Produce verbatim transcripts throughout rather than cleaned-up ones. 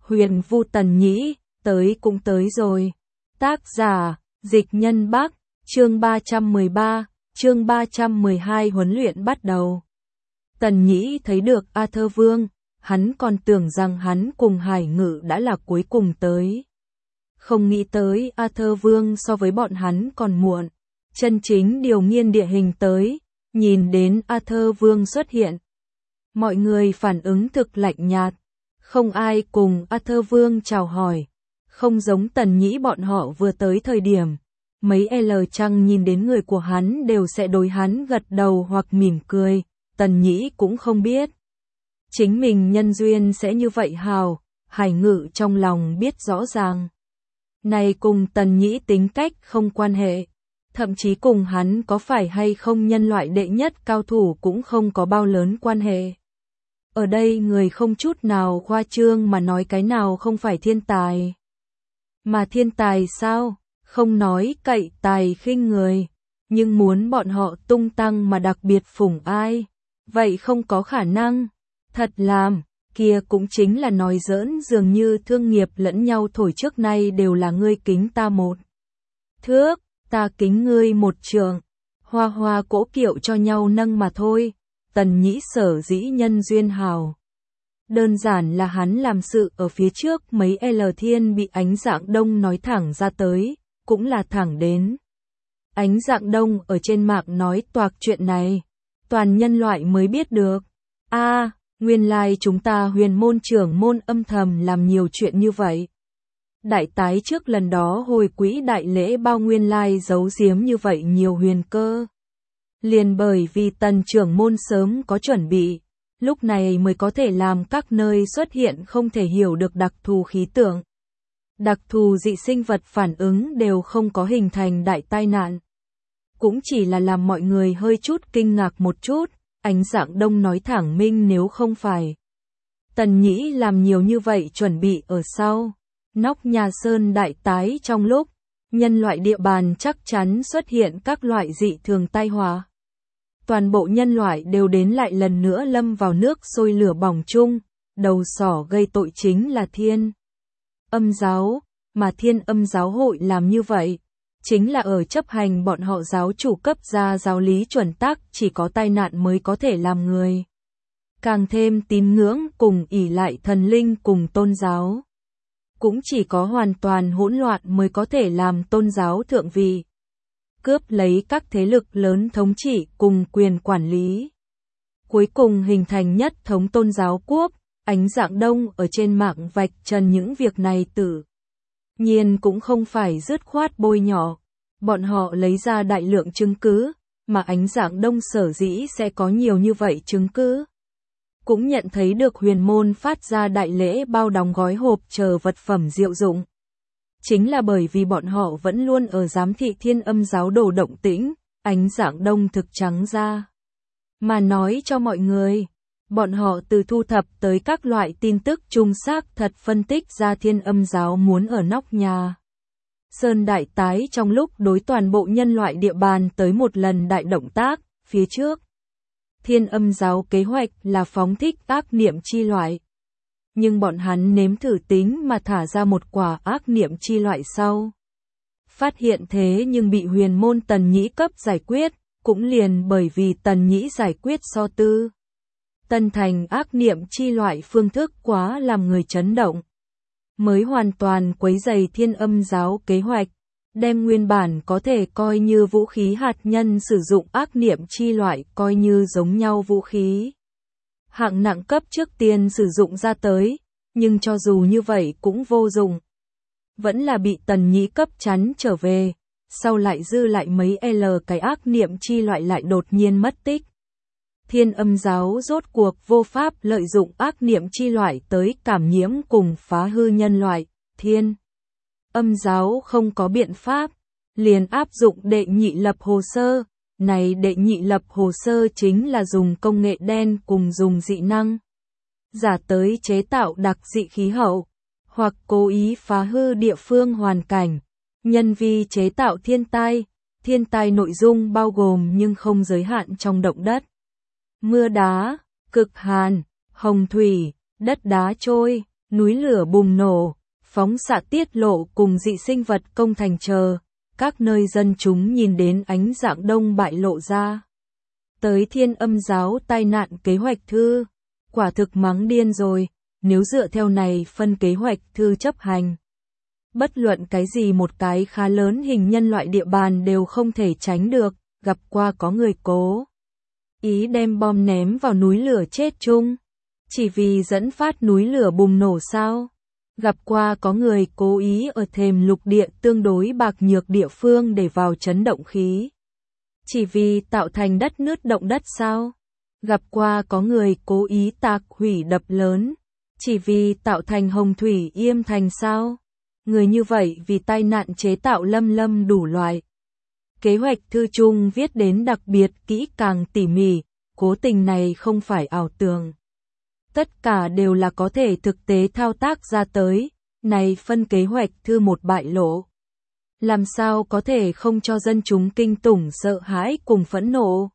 Huyền Vu Tần Nhĩ, tới cũng tới rồi. Tác giả, Dịch Nhân Bắc, chương ba trăm mười ba, chương ba trăm mười hai huấn luyện bắt đầu. Tần Nhĩ thấy được Arthur Vương, hắn còn tưởng rằng hắn cùng Hải Ngự đã là cuối cùng tới. Không nghĩ tới Arthur Vương so với bọn hắn còn muộn. Chân chính điều nghiên địa hình tới, nhìn đến Arthur Vương xuất hiện. Mọi người phản ứng thực lạnh nhạt, không ai cùng Arthur Vương chào hỏi, không giống Tần Nhĩ bọn họ vừa tới thời điểm. Mấy L chăng nhìn đến người của hắn đều sẽ đối hắn gật đầu hoặc mỉm cười, Tần Nhĩ cũng không biết. Chính mình nhân duyên sẽ như vậy hào, Hải Ngự trong lòng biết rõ ràng. Này cùng Tần Nhĩ tính cách không quan hệ, thậm chí cùng hắn có phải hay không nhân loại đệ nhất cao thủ cũng không có bao lớn quan hệ. Ở đây người không chút nào khoa trương mà nói cái nào không phải thiên tài. Mà thiên tài sao? Không nói cậy tài khinh người, nhưng muốn bọn họ tung tăng mà đặc biệt phủng ai, vậy không có khả năng. Thật làm, kia cũng chính là nói giỡn, dường như thương nghiệp lẫn nhau thổi trước nay đều là ngươi kính ta một thước, ta kính ngươi một trường, hoa hoa cỗ kiệu cho nhau nâng mà thôi. Tần Nhĩ sở dĩ nhân duyên hào, đơn giản là hắn làm sự ở phía trước mấy L thiên bị Ánh Dạng Đông nói thẳng ra tới, cũng là thẳng đến. Ánh Dạng Đông ở trên mạng nói toạc chuyện này, toàn nhân loại mới biết được. A, à, nguyên lai like chúng ta huyền môn trưởng môn âm thầm làm nhiều chuyện như vậy. Đại tái trước lần đó hồi quỹ đại lễ bao nguyên lai like giấu giếm như vậy nhiều huyền cơ. Liền bởi vì Tần trưởng môn sớm có chuẩn bị, lúc này mới có thể làm các nơi xuất hiện không thể hiểu được đặc thù khí tượng. Đặc thù dị sinh vật phản ứng đều không có hình thành đại tai nạn. Cũng chỉ là làm mọi người hơi chút kinh ngạc một chút, Ánh Dạng Đông nói thẳng minh nếu không phải. Tần Nhĩ làm nhiều như vậy chuẩn bị ở sau. Nóc nhà sơn đại tái trong lúc, nhân loại địa bàn chắc chắn xuất hiện các loại dị thường tai họa. Toàn bộ nhân loại đều đến lại lần nữa lâm vào nước sôi lửa bỏng chung, đầu sỏ gây tội chính là Thiên Âm giáo, mà Thiên Âm giáo hội làm như vậy, chính là ở chấp hành bọn họ giáo chủ cấp ra giáo lý chuẩn tắc, chỉ có tai nạn mới có thể làm người càng thêm tín ngưỡng cùng ỷ lại thần linh cùng tôn giáo. Cũng chỉ có hoàn toàn hỗn loạn mới có thể làm tôn giáo thượng vị, cướp lấy các thế lực lớn thống trị cùng quyền quản lý. Cuối cùng hình thành nhất thống tôn giáo quốc. Ánh Dạng Đông ở trên mạng vạch trần những việc này tự nhiên cũng không phải dứt khoát bôi nhọ. Bọn họ lấy ra đại lượng chứng cứ, mà Ánh Dạng Đông sở dĩ sẽ có nhiều như vậy chứng cứ. Cũng nhận thấy được huyền môn phát ra đại lễ bao đóng gói hộp chờ vật phẩm diệu dụng. Chính là bởi vì bọn họ vẫn luôn ở giám thị Thiên Âm giáo đồ động tĩnh, Ánh Dạng Đông thực trắng ra mà nói cho mọi người. Bọn họ từ thu thập tới các loại tin tức trung xác thật phân tích ra Thiên Âm giáo muốn ở nóc nhà sơn đại tái trong lúc đối toàn bộ nhân loại địa bàn tới một lần đại động tác. Phía trước, Thiên Âm giáo kế hoạch là phóng thích ác niệm chi loại. Nhưng bọn hắn nếm thử tính mà thả ra một quả ác niệm chi loại sau. Phát hiện thế nhưng bị huyền môn Tần Nhĩ cấp giải quyết, cũng liền bởi vì Tần Nhĩ giải quyết so tư. Tân thành ác niệm chi loại phương thức quá làm người chấn động. Mới hoàn toàn quấy rầy Thiên Âm giáo kế hoạch, đem nguyên bản có thể coi như vũ khí hạt nhân sử dụng ác niệm chi loại coi như giống nhau vũ khí hạng nặng cấp trước tiên sử dụng ra tới, nhưng cho dù như vậy cũng vô dụng. Vẫn là bị Tần Nhĩ cấp chắn trở về, sau lại dư lại mấy L cái ác niệm chi loại lại đột nhiên mất tích. Thiên Âm giáo rốt cuộc vô pháp lợi dụng ác niệm chi loại tới cảm nhiễm cùng phá hư nhân loại. Thiên Âm giáo không có biện pháp, liền áp dụng đệ nhị lập hồ sơ. Này đệ nhị lập hồ sơ chính là dùng công nghệ đen cùng dùng dị năng giả tới chế tạo đặc dị khí hậu, hoặc cố ý phá hư địa phương hoàn cảnh, nhân vi chế tạo thiên tai. Thiên tai nội dung bao gồm nhưng không giới hạn trong động đất, mưa đá, cực hàn, hồng thủy, đất đá trôi, núi lửa bùng nổ, phóng xạ tiết lộ cùng dị sinh vật công thành chờ, các nơi dân chúng nhìn đến ánh dạng đông bại lộ ra. Tới Thiên Âm giáo tai nạn kế hoạch thư, quả thực mắng điên rồi, nếu dựa theo này phân kế hoạch thư chấp hành. Bất luận cái gì một cái khá lớn hình nhân loại địa bàn đều không thể tránh được, gặp qua có người cố ý đem bom ném vào núi lửa chết chung. Chỉ vì dẫn phát núi lửa bùng nổ sao? Gặp qua có người cố ý ở thềm lục địa tương đối bạc nhược địa phương để vào chấn động khí. Chỉ vì tạo thành đất nứt động đất sao? Gặp qua có người cố ý tạc hủy đập lớn. Chỉ vì tạo thành hồng thủy yêm thành sao? Người như vậy vì tai nạn chế tạo lâm lâm đủ loại. Kế hoạch thư chung viết đến đặc biệt kỹ càng tỉ mỉ, cố tình này không phải ảo tưởng. Tất cả đều là có thể thực tế thao tác ra tới, này phân kế hoạch thư một bại lộ. Làm sao có thể không cho dân chúng kinh tủng sợ hãi cùng phẫn nộ?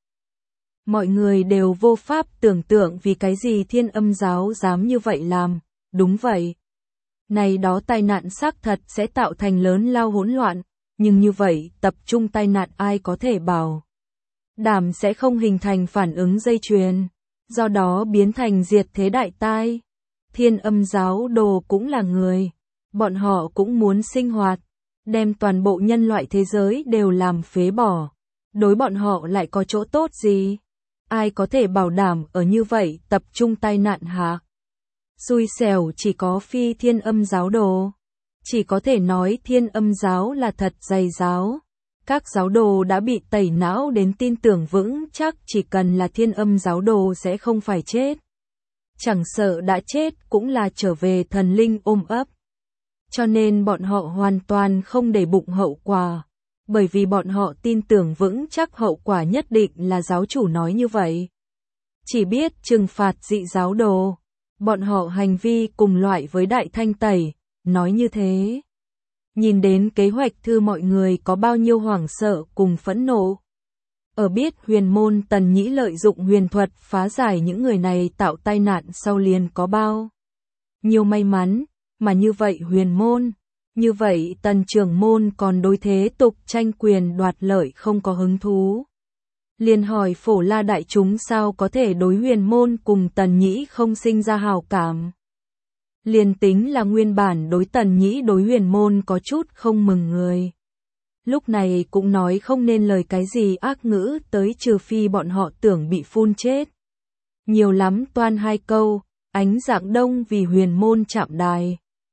Mọi người đều vô pháp tưởng tượng vì cái gì Thiên Âm giáo dám như vậy làm, đúng vậy. Này đó tai nạn xác thật sẽ tạo thành lớn lao hỗn loạn, nhưng như vậy tập trung tai nạn ai có thể bảo đảm sẽ không hình thành phản ứng dây chuyền, do đó biến thành diệt thế đại tai. Thiên Âm giáo đồ cũng là người, bọn họ cũng muốn sinh hoạt, đem toàn bộ nhân loại thế giới đều làm phế bỏ. Đối bọn họ lại có chỗ tốt gì? Ai có thể bảo đảm ở như vậy tập trung tai nạn hả? Xui xẻo chỉ có phi Thiên Âm giáo đồ. Chỉ có thể nói Thiên Âm giáo là thật dày giáo. Các giáo đồ đã bị tẩy não đến tin tưởng vững chắc chỉ cần là Thiên Âm giáo đồ sẽ không phải chết. Chẳng sợ đã chết cũng là trở về thần linh ôm ấp. Cho nên bọn họ hoàn toàn không để bụng hậu quả. Bởi vì bọn họ tin tưởng vững chắc hậu quả nhất định là giáo chủ nói như vậy. Chỉ biết trừng phạt dị giáo đồ. Bọn họ hành vi cùng loại với đại thanh tẩy, nói như thế. Nhìn đến kế hoạch thư mọi người có bao nhiêu hoảng sợ cùng phẫn nộ. Ở biết huyền môn Tần Nhĩ lợi dụng huyền thuật phá giải những người này tạo tai nạn sau liền có bao nhiêu may mắn, mà như vậy huyền môn, như vậy Tần trưởng môn còn đối thế tục tranh quyền đoạt lợi không có hứng thú. Liền hỏi Phổ La đại chúng sao có thể đối huyền môn cùng Tần Nhĩ không sinh ra hào cảm. Liền tính là nguyên bản đối Tần Nhĩ đối huyền môn có chút không mừng người. Lúc này cũng nói không nên lời cái gì ác ngữ tới trừ phi bọn họ tưởng bị phun chết. Nhiều lắm toan hai câu, ánh dạng đông vì huyền môn chạm đài.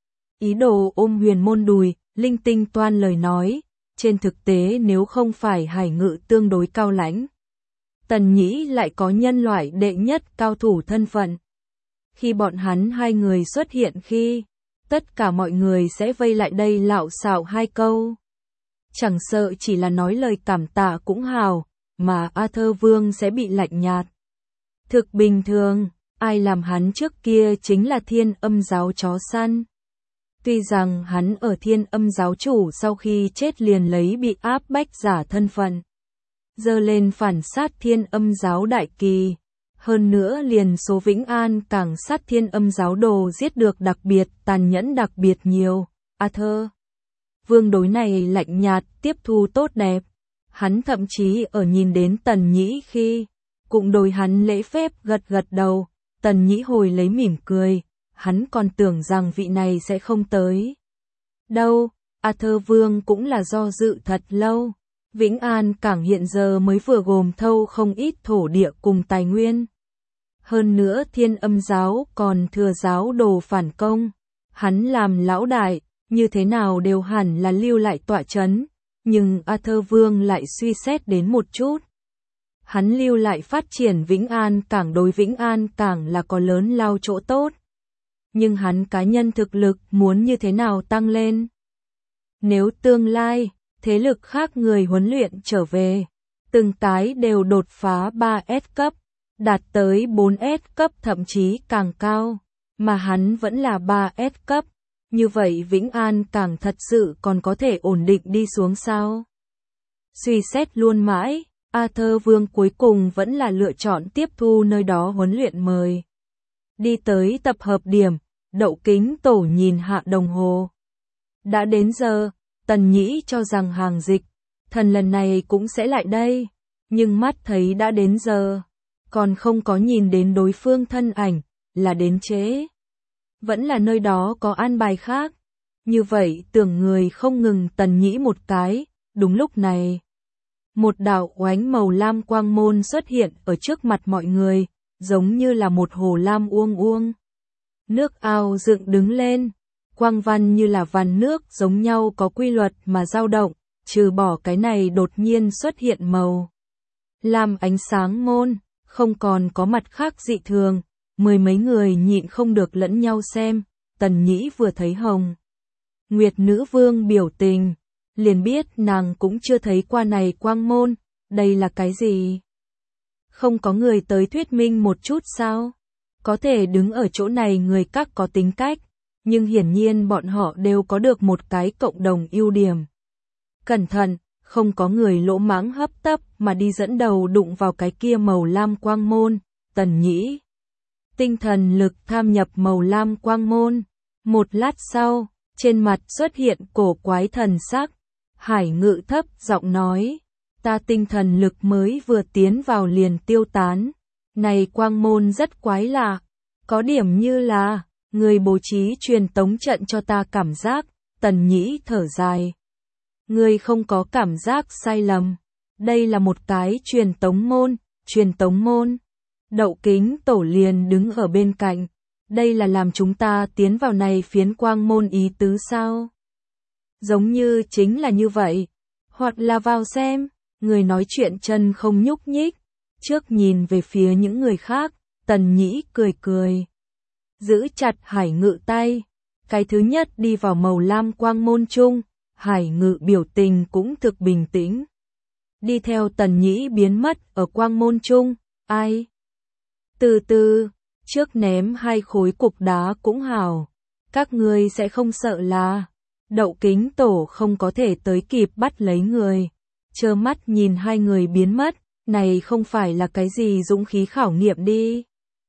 Ý đồ ôm huyền môn đùi, linh tinh toan lời nói, trên thực tế nếu không phải hải ngự tương đối cao lãnh. Tần Nhĩ lại có nhân loại đệ nhất cao thủ thân phận. Khi bọn hắn hai người xuất hiện khi, tất cả mọi người sẽ vây lại đây lạo xạo hai câu. Chẳng sợ chỉ là nói lời cảm tạ cũng hào, mà Arthur Vương sẽ bị lạnh nhạt. Thực bình thường, ai làm hắn trước kia chính là Thiên Âm giáo chó săn. Tuy rằng hắn ở Thiên Âm giáo chủ sau khi chết liền lấy bị áp bách giả thân phận. Dơ lên phản sát Thiên Âm giáo đại kỳ. Hơn nữa liền số Vĩnh An càng sát Thiên Âm giáo đồ giết được đặc biệt tàn nhẫn đặc biệt nhiều. Arthur Vương đối này lạnh nhạt tiếp thu tốt đẹp. Hắn thậm chí ở nhìn đến Tần Nhĩ khi cũng đối hắn lễ phép gật gật đầu. Tần Nhĩ hồi lấy mỉm cười. Hắn còn tưởng rằng vị này sẽ không tới. Đâu, Arthur Vương cũng là do dự thật lâu. Vĩnh An cảng hiện giờ mới vừa gồm thâu không ít thổ địa cùng tài nguyên. Hơn nữa Thiên Âm giáo còn thừa giáo đồ phản công. Hắn làm lão đại, như thế nào đều hẳn là lưu lại tọa chấn. Nhưng Arthur Vương lại suy xét đến một chút. Hắn lưu lại phát triển Vĩnh An cảng đối Vĩnh An cảng là có lớn lao chỗ tốt. Nhưng hắn cá nhân thực lực muốn như thế nào tăng lên? Nếu tương lai, thế lực khác người huấn luyện trở về, từng cái đều đột phá ba S cấp, đạt tới bốn S cấp thậm chí càng cao, mà hắn vẫn là ba S cấp, như vậy Vĩnh An càng thật sự còn có thể ổn định đi xuống sao? Suy xét luôn mãi, Arthur Vương cuối cùng vẫn là lựa chọn tiếp thu nơi đó huấn luyện mời. Đi tới tập hợp điểm, Đậu Kính Tổ nhìn hạ đồng hồ. Đã đến giờ, Tần Nhĩ cho rằng hàng Dịch Thần lần này cũng sẽ lại đây, nhưng mắt thấy đã đến giờ, còn không có nhìn đến đối phương thân ảnh, là đến trễ. Vẫn là nơi đó có an bài khác. Như vậy tưởng người không ngừng Tần Nhĩ một cái, đúng lúc này. Một đạo oánh màu lam quang môn xuất hiện ở trước mặt mọi người, giống như là một hồ lam uông uông. Nước ao dựng đứng lên, quang văn như là vàn nước giống nhau có quy luật mà dao động, trừ bỏ cái này đột nhiên xuất hiện màu lam ánh sáng môn, không còn có mặt khác dị thường. Mười mấy người nhịn không được lẫn nhau xem, Tần Nhĩ vừa thấy Hồng Nguyệt Nữ Vương biểu tình, liền biết nàng cũng chưa thấy qua này quang môn, đây là cái gì? Không có người tới thuyết minh một chút sao? Có thể đứng ở chỗ này người các có tính cách, nhưng hiển nhiên bọn họ đều có được một cái cộng đồng ưu điểm. Cẩn thận, không có người lỗ mãng hấp tấp mà đi dẫn đầu đụng vào cái kia màu lam quang môn. Tần Nhĩ tinh thần lực tham nhập màu lam quang môn. Một lát sau, trên mặt xuất hiện cổ quái thần sắc. Hải Ngự thấp giọng nói, ta tinh thần lực mới vừa tiến vào liền tiêu tán. Này quang môn rất quái lạ, có điểm như là người bố trí truyền tống trận cho ta cảm giác. Tần Nhĩ thở dài, người không có cảm giác sai lầm, đây là một cái truyền tống môn. Truyền tống môn. Đậu Kính Tổ liền đứng ở bên cạnh, đây là làm chúng ta tiến vào này phiến quang môn ý tứ sao? Giống như chính là như vậy, hoặc là vào xem. Người nói chuyện chân không nhúc nhích, trước nhìn về phía những người khác. Tần Nhĩ cười cười, giữ chặt Hải Ngự tay, cái thứ nhất đi vào màu lam quang môn chung. Hải Ngự biểu tình cũng thực bình tĩnh, đi theo Tần Nhĩ biến mất ở quang môn chung. Ai? Từ từ, trước ném hai khối cục đá cũng hảo, các ngươi sẽ không sợ là Đậu Kính Tổ không có thể tới kịp bắt lấy người, trơ mắt nhìn hai người biến mất, này không phải là cái gì dũng khí khảo nghiệm đi.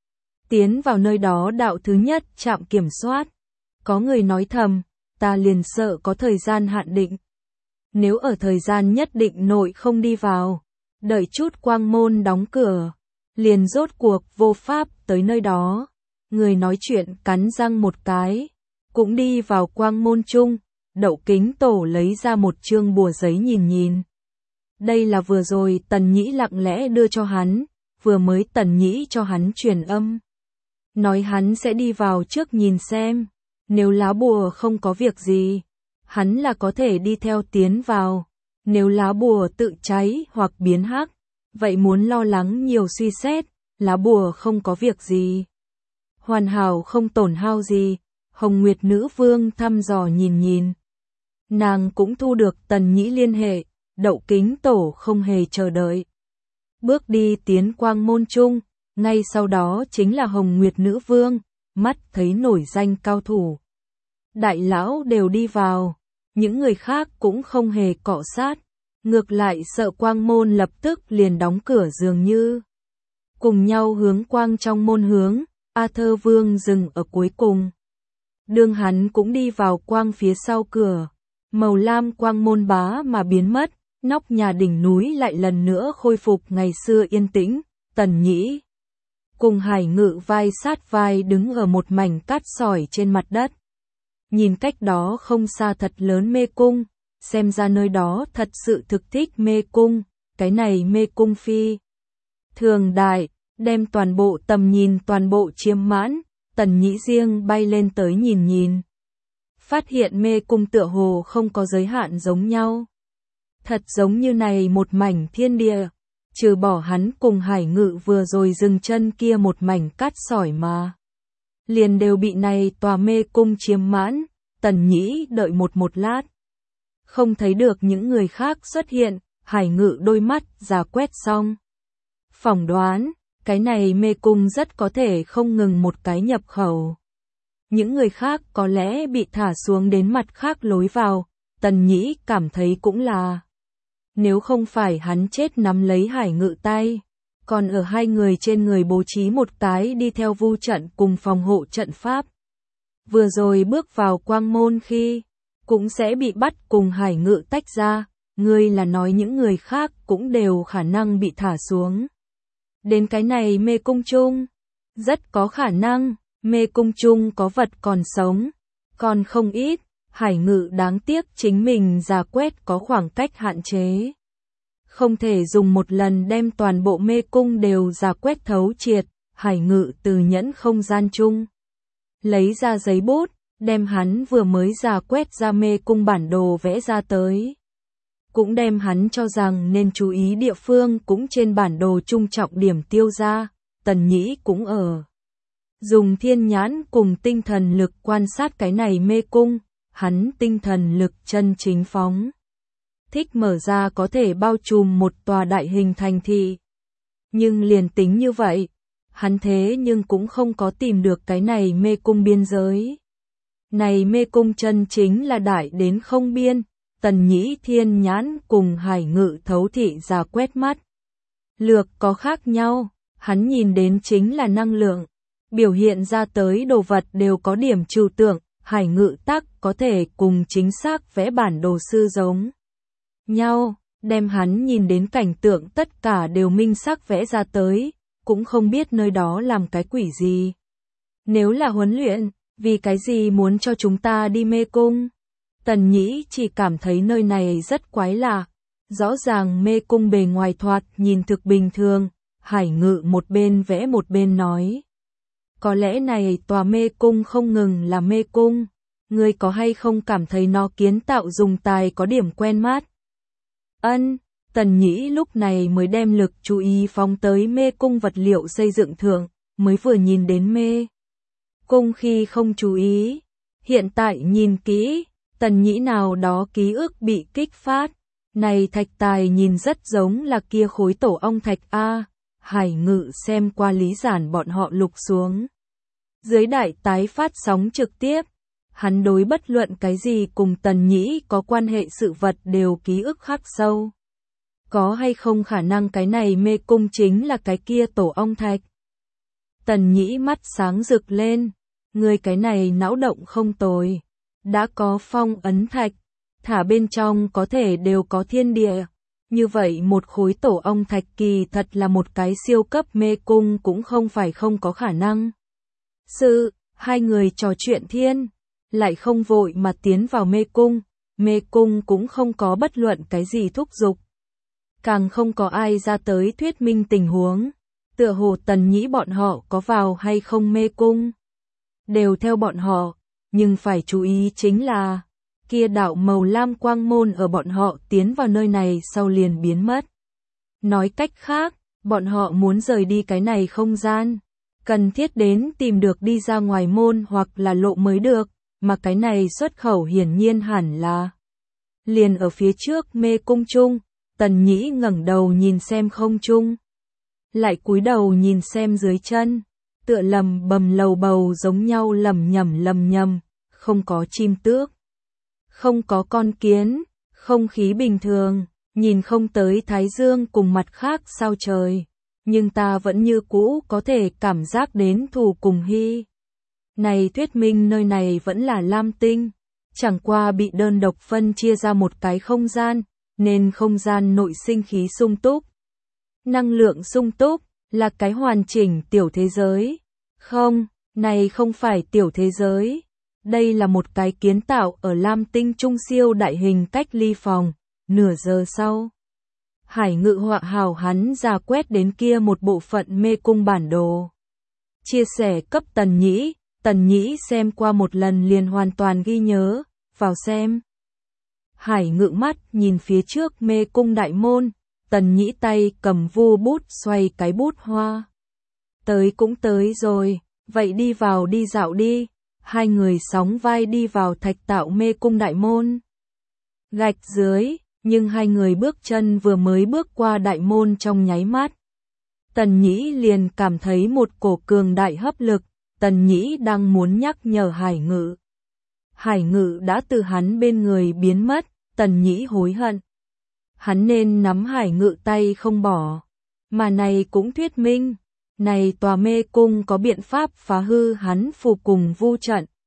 Tiến vào nơi đó đạo thứ nhất trạm kiểm soát, có người nói thầm, ta liền sợ có thời gian hạn định. Nếu ở thời gian nhất định nội không đi vào, đợi chút quang môn đóng cửa, liền rốt cuộc vô pháp tới nơi đó. Người nói chuyện cắn răng một cái, cũng đi vào quang môn chung. Đậu Kính Tổ lấy ra một chương bùa giấy nhìn nhìn. Đây là vừa rồi Tần Nhĩ lặng lẽ đưa cho hắn, vừa mới Tần Nhĩ cho hắn truyền âm. Nói hắn sẽ đi vào trước nhìn xem, nếu lá bùa không có việc gì, hắn là có thể đi theo tiến vào. Nếu lá bùa tự cháy hoặc biến hắc, vậy muốn lo lắng nhiều suy xét. Lá bùa không có việc gì, hoàn hảo không tổn hao gì. Hồng Nguyệt Nữ Vương thăm dò nhìn nhìn, nàng cũng thu được Tần Nhĩ liên hệ. Đậu Kính Tổ không hề chờ đợi, bước đi tiến quang môn chung. Ngay sau đó chính là Hồng Nguyệt Nữ Vương, mắt thấy nổi danh cao thủ đại lão đều đi vào, những người khác cũng không hề cọ sát, ngược lại sợ quang môn lập tức liền đóng cửa dường như. Cùng nhau hướng quang trong môn hướng, A Thơ Vương dừng ở cuối cùng. Đương hắn cũng đi vào quang phía sau cửa, màu lam quang môn bá mà biến mất, nóc nhà đỉnh núi lại lần nữa khôi phục ngày xưa yên tĩnh. Tần Nhĩ cùng Hải Ngự vai sát vai đứng ở một mảnh cát sỏi trên mặt đất. Nhìn cách đó không xa thật lớn mê cung, xem ra nơi đó thật sự thực thích mê cung. Cái này mê cung phi thường đại, đem toàn bộ tầm nhìn toàn bộ chiếm mãn. Tần Nhĩ riêng bay lên tới nhìn nhìn, phát hiện mê cung tựa hồ không có giới hạn giống nhau, thật giống như này một mảnh thiên địa, trừ bỏ hắn cùng Hải Ngự vừa rồi dừng chân kia một mảnh cát sỏi mà liền đều bị này tòa mê cung chiếm mãn. Tần Nhĩ đợi một một lát, không thấy được những người khác xuất hiện. Hải Ngự đôi mắt giả quét xong, phỏng đoán cái này mê cung rất có thể không ngừng một cái nhập khẩu. Những người khác có lẽ bị thả xuống đến mặt khác lối vào. Tần Nhĩ cảm thấy cũng là, nếu không phải hắn chết nắm lấy Hải Ngự tay, còn ở hai người trên người bố trí một cái đi theo vu trận cùng phòng hộ trận pháp. vừa rồi bước vào quang môn khi, cũng sẽ bị bắt cùng Hải Ngự tách ra, ngươi là nói những người khác cũng đều khả năng bị thả xuống. Đến cái này mê cung chung, rất có khả năng, mê cung chung có vật còn sống, còn không ít, Hải Ngự đáng tiếc chính mình giả quét có khoảng cách hạn chế. Không thể dùng một lần đem toàn bộ mê cung đều giả quét thấu triệt, Hải Ngự từ nhẫn không gian chung. Lấy ra giấy bút, đem hắn vừa mới giả quét ra mê cung bản đồ vẽ ra tới. Cũng đem hắn cho rằng nên chú ý địa phương cũng trên bản đồ chung trọng điểm tiêu ra, Tần Nhĩ cũng ở. Dùng thiên nhãn cùng tinh thần lực quan sát cái này mê cung, hắn tinh thần lực chân chính phóng. Thích mở ra có thể bao trùm một tòa đại hình thành thị. Nhưng liền tính như vậy, hắn thế nhưng cũng không có tìm được cái này mê cung biên giới. Này mê cung chân chính là đại đến không biên, Tần Nhĩ thiên nhãn cùng Hải Ngự thấu thị ra quét mắt. Lược có khác nhau, hắn nhìn đến chính là năng lượng, biểu hiện ra tới đồ vật đều có điểm trừu tượng, Hải Ngự tắc có thể cùng chính xác vẽ bản đồ sư giống nhau, đem hắn nhìn đến cảnh tượng tất cả đều minh xác vẽ ra tới, cũng không biết nơi đó làm cái quỷ gì. Nếu là huấn luyện, vì cái gì muốn cho chúng ta đi mê cung? Tần Nhĩ chỉ cảm thấy nơi này rất quái lạ, rõ ràng mê cung bề ngoài thoạt nhìn thực bình thường, Hải Ngự một bên vẽ một bên nói. Có lẽ này tòa mê cung không ngừng là mê cung, ngươi có hay không cảm thấy nó kiến tạo dùng tài có điểm quen mắt? Ân, Tần Nhĩ lúc này mới đem lực chú ý phóng tới mê cung vật liệu xây dựng thượng, mới vừa nhìn đến mê cung khi không chú ý. Hiện tại nhìn kỹ, Tần Nhĩ nào đó ký ức bị kích phát. Này thạch tài nhìn rất giống là kia khối tổ ong thạch A. Hải Ngự xem qua lý giản bọn họ lục xuống. Dưới đại tái phát sóng trực tiếp, hắn đối bất luận cái gì cùng Tần Nhĩ có quan hệ sự vật đều ký ức khắc sâu. Có hay không khả năng cái này mê cung chính là cái kia tổ ong thạch? Tần Nhĩ mắt sáng rực lên, người cái này não động không tồi. Đã có phong ấn thạch, thả bên trong có thể đều có thiên địa. Như vậy một khối tổ ong thạch kỳ thật là một cái siêu cấp mê cung cũng không phải không có khả năng. Sự, hai người trò chuyện thiên, lại không vội mà tiến vào mê cung, mê cung cũng không có bất luận cái gì thúc giục. Càng không có ai ra tới thuyết minh tình huống, tựa hồ Tần Nhĩ bọn họ có vào hay không mê cung. Đều theo bọn họ, nhưng phải chú ý chính là, kia đạo màu lam quang môn ở bọn họ tiến vào nơi này sau liền biến mất. Nói cách khác, bọn họ muốn rời đi cái này không gian, cần thiết đến tìm được đi ra ngoài môn hoặc là lộ mới được, mà cái này xuất khẩu hiển nhiên hẳn là liền ở phía trước mê cung chung. Tần Nhĩ ngẩng đầu nhìn xem không trung, lại cúi đầu nhìn xem dưới chân, tựa lầm bầm lầu bầu giống nhau lầm nhầm lầm nhầm, không có chim tước, không có con kiến, không khí bình thường, nhìn không tới thái dương cùng mặt khác sao trời, nhưng ta vẫn như cũ có thể cảm giác đến thù cùng hy. Này thuyết minh nơi này vẫn là lam tinh, chẳng qua bị đơn độc phân chia ra một cái không gian, nên không gian nội sinh khí sung túc. Năng lượng sung túc, là cái hoàn chỉnh tiểu thế giới. Không, này không phải tiểu thế giới. Đây là một cái kiến tạo ở lam tinh trung siêu đại hình cách ly phòng. Nửa giờ sau, Hải Ngự họa hào hắn ra quét đến kia một bộ phận mê cung bản đồ. Chia sẻ cấp Tần Nhĩ, Tần Nhĩ xem qua một lần liền hoàn toàn ghi nhớ, vào xem. Hải Ngự mắt nhìn phía trước mê cung đại môn, Tần Nhĩ tay cầm vu bút xoay cái bút hoa. Tới cũng tới rồi, vậy đi vào đi dạo đi. Hai người sóng vai đi vào thạch tạo mê cung đại môn. Gạch dưới, nhưng hai người bước chân vừa mới bước qua đại môn trong nháy mắt. Tần Nhĩ liền cảm thấy một cổ cường đại hấp lực, Tần Nhĩ đang muốn nhắc nhở Hải Ngự. Hải Ngự đã từ hắn bên người biến mất, Tần Nhĩ hối hận. Hắn nên nắm Hải Ngự tay không bỏ. Mà này cũng thuyết minh, này tòa mê cung có biện pháp phá hư hắn phù cùng vu trận,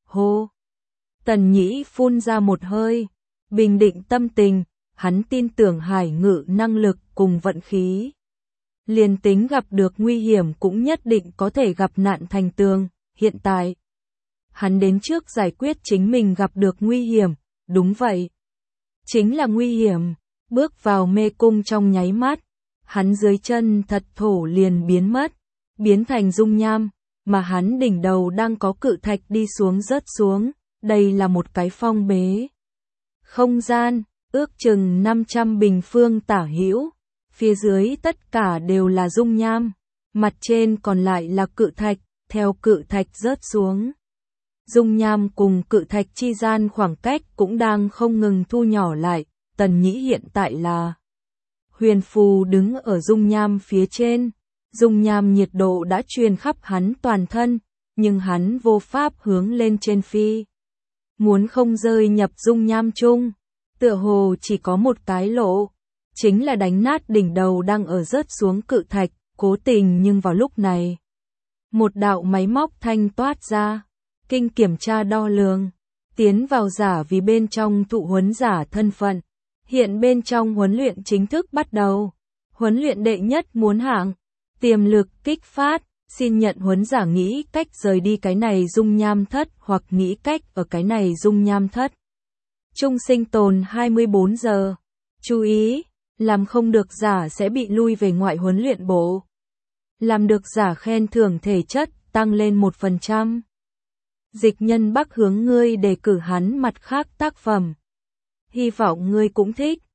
hô. Tần Nhĩ phun ra một hơi, bình định tâm tình, hắn tin tưởng hải ngự năng lực cùng vận khí. Liền tính gặp được nguy hiểm cũng nhất định có thể gặp nạn thành tường, hiện tại. Hắn đến trước giải quyết chính mình gặp được nguy hiểm, đúng vậy. Chính là nguy hiểm, bước vào mê cung trong nháy mắt, hắn dưới chân thật thổ liền biến mất, biến thành dung nham, mà hắn đỉnh đầu đang có cự thạch đi xuống rớt xuống, đây là một cái phong bế. Không gian, ước chừng năm trăm bình phương tả hữu, phía dưới tất cả đều là dung nham, mặt trên còn lại là cự thạch, theo cự thạch rớt xuống. Dung nham cùng cự thạch chi gian khoảng cách cũng đang không ngừng thu nhỏ lại, Tần Nhĩ hiện tại là huyền phù đứng ở dung nham phía trên, dung nham nhiệt độ đã truyền khắp hắn toàn thân, nhưng hắn vô pháp hướng lên trên phi. Muốn không rơi nhập dung nham chung, tựa hồ chỉ có một cái lộ, chính là đánh nát đỉnh đầu đang ở rớt xuống cự thạch, cố tình nhưng vào lúc này. Một đạo máy móc thanh toát ra, kinh kiểm tra đo lường, tiến vào giả vì bên trong thụ huấn giả thân phận, hiện bên trong huấn luyện chính thức bắt đầu, huấn luyện đệ nhất muốn hạng, tiềm lực kích phát, xin nhận huấn giả nghĩ cách rời đi cái này dung nham thất hoặc nghĩ cách ở cái này dung nham thất. Trung sinh tồn hai mươi bốn giờ, chú ý, làm không được giả sẽ bị lui về ngoại huấn luyện bộ. Làm được giả khen thưởng thể chất tăng lên một phần trăm. Dịch Nhân Bắc hướng ngươi đề cử hắn mặt khác tác phẩm. Hy vọng ngươi cũng thích.